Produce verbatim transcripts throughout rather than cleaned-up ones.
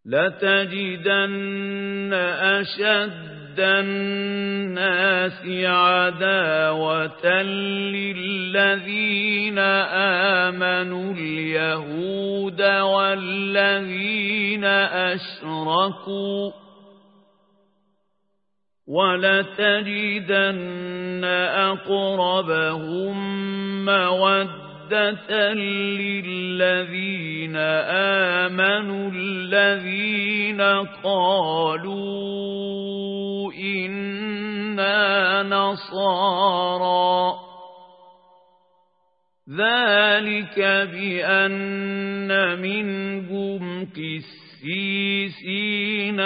لتجدن أشد الناس عداوة للذين آمنوا اليهود والذين أشركوا ولتجدن أقربهم مودة للذين آمنوا الذين قالوا إنا نصارى ذلك بأن منهم قسيسين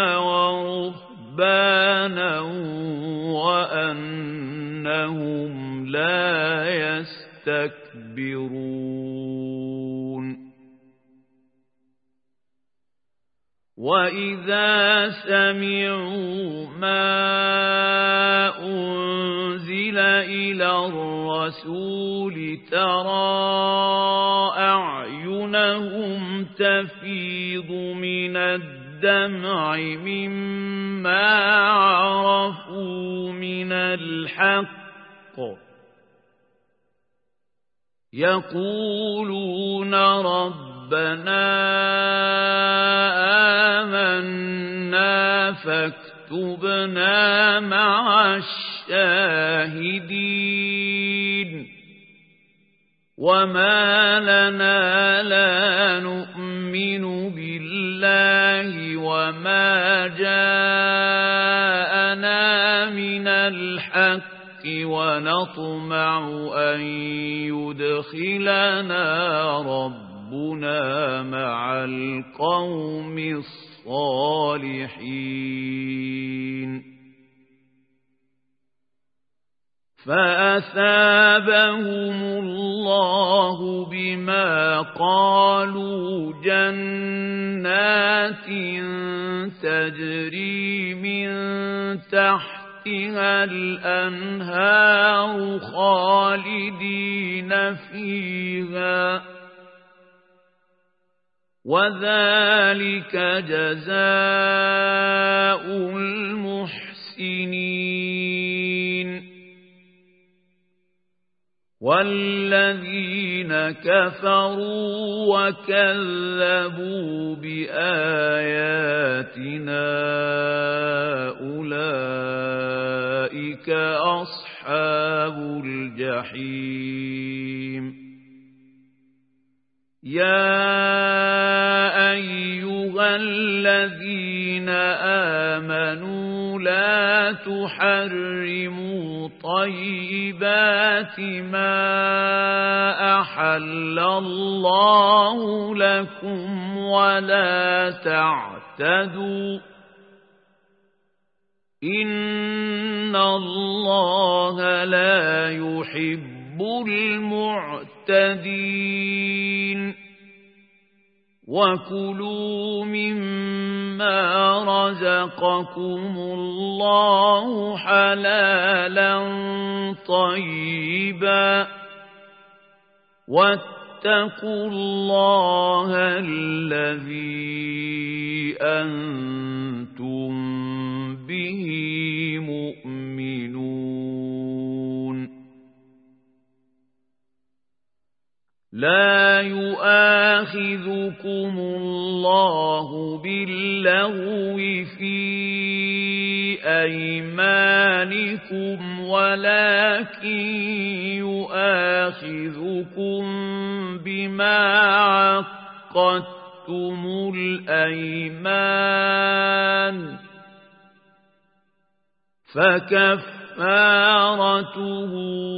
ورهبانا وأنهم لا يستكبرون وإذا سمعوا ما أنزل إلى الرسول ترى أعينهم تفيض من الدمع مما عرفوا من الحق يقولون ربنا آمنا فاكتبنا مع الشاهدين وما لنا لا نؤمن بالله وما جاءنا من الحق ونطمع أن يدخلنا ربنا مع القوم الصالحين فأثابهم الله بما قالوا جنات تجري من تحتها الأنهار خالدين فيها وذلك جزاء المحسنين والذين كفروا وكذبوا بآياتنا أولئك أصحاب الجحيم يا أيها الذين آمنوا لا تحرموا طيبات ما أحل الله لكم ولا تعتدوا إن الله لا يحب المعتدين وكلوا مما رزقكم الله حلالا طيبا واتقوا الله الذي أنتم به مؤمنون لا يؤاخذكم الله باللغو في أيمانكم ولكن يؤاخذكم بما عقدتم الأيمان فكفارته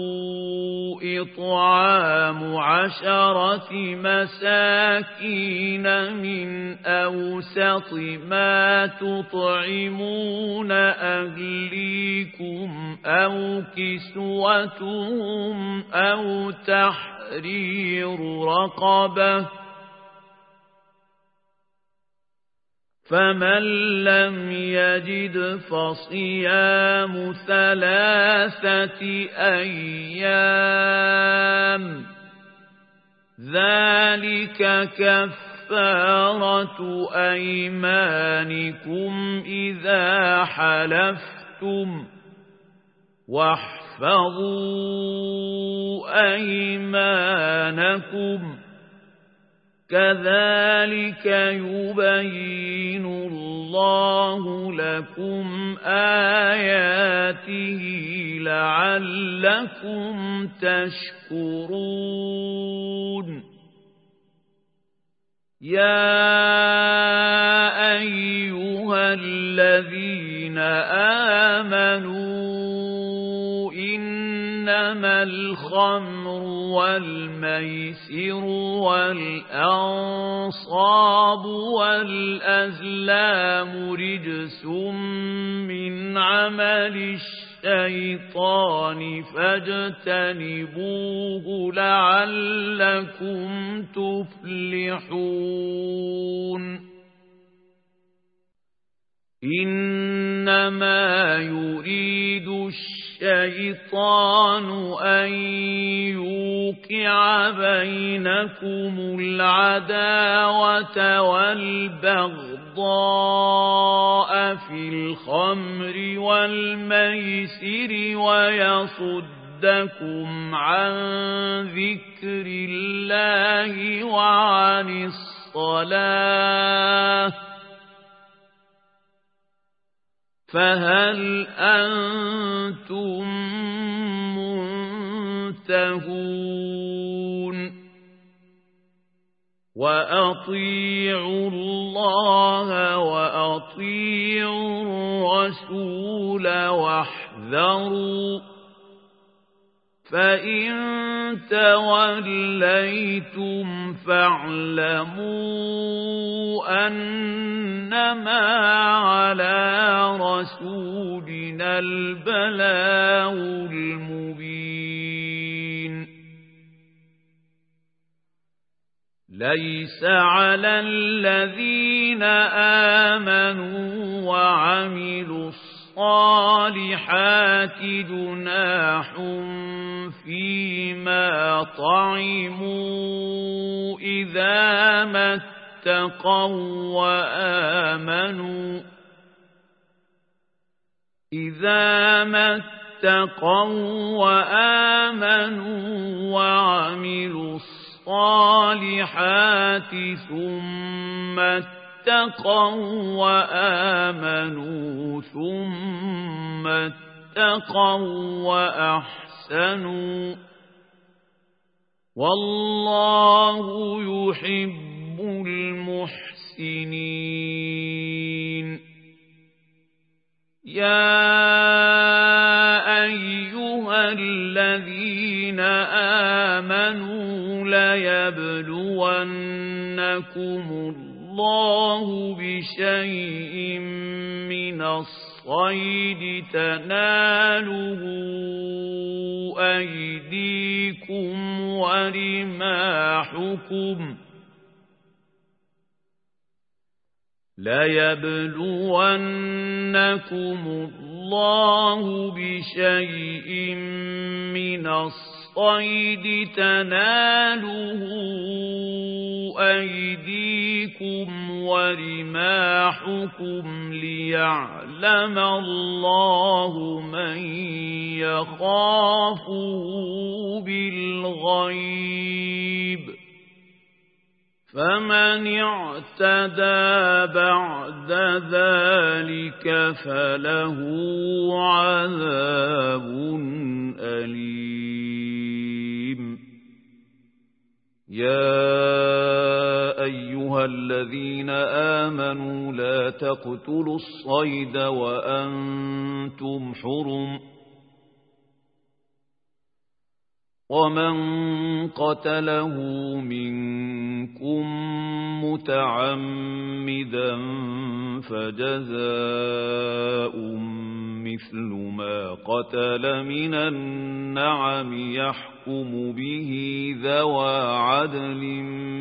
إطعام عشرة مساكين من أوسط ما تطعمون أهليكم أو كسوتهم أو تحرير رقبة فمن لم يجد فصيام ثلاثة أيام ذلك كفارة كفارة أيمانكم إذا حلفتم واحفظوا أيمانكم كذلك يبين الله لكم آياته لعلكم تشكرون يا أيها الذين آمنوا إنما الخمر والميسر والأنصاب والأزلام رجس من عمل الشيطان فاجتنبوه لعلكم تفلحون إنما يريد الشيطان أن يوقع بينكم العداوة والبغضاء في الخمر والميسر ويصدكم عن ذكر الله وعن الصلاة فهل أنتم منتهون وأطيعوا الله وأطيعوا الرسول واحذروا فإن توليتم فاعلموا أنما على رسولنا البلاغ المبين ليس على الذين آمنوا وعملوا الصالحات جناح فيما طعموا إذا ما اتقوا وآمنوا إذا ما اتقوا وآمنوا وعملوا الصالحات ثم اتقوا وآمنوا ثم اتقوا وأحسنوا والله يحب المحسنين يا أيها الذين آمنوا ليبلونكم الله بشيء من الصيد تناله أيديكم ورماحكم ليبلونكم الله بشيء من الصيد تناله أيديكم ورماحكم ليعلم الله من يخافه بالغيب فمن اعتدى بعد ذلك فله عذاب أليم يا أيها الذين آمنوا لا تقتلوا الصيد وأنتم حرم ومن قتله منكم متعمدا فجزاء مثل ما قتل من النعم يحكم به ذوى عدل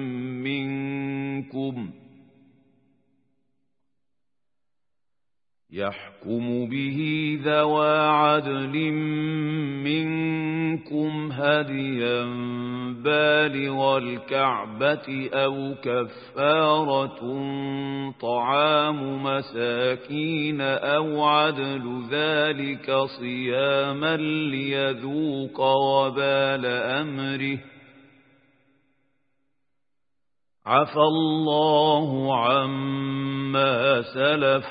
منكم يحكم به ذوى عدل منكم هديا بالغ الكعبة أو كفارة طعام مساكين أو عدل ذلك صياما ليذوق وبال أمره عفى الله عما سلف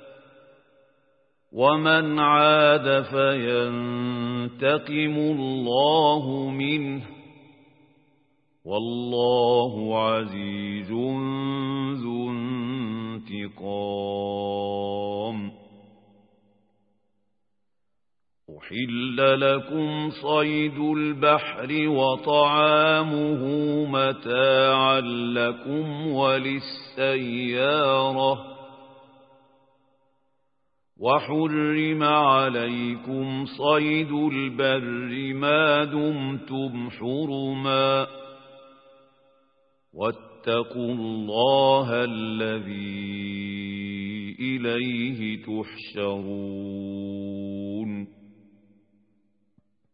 ومن عاد فينتقم الله منه والله عزيز ذو انتقام أحل لكم صيد البحر وطعامه متاعا لكم وللسيارة وحرم عليكم صيد البر ما دمتم حرما واتقوا الله الذي إليه تحشرون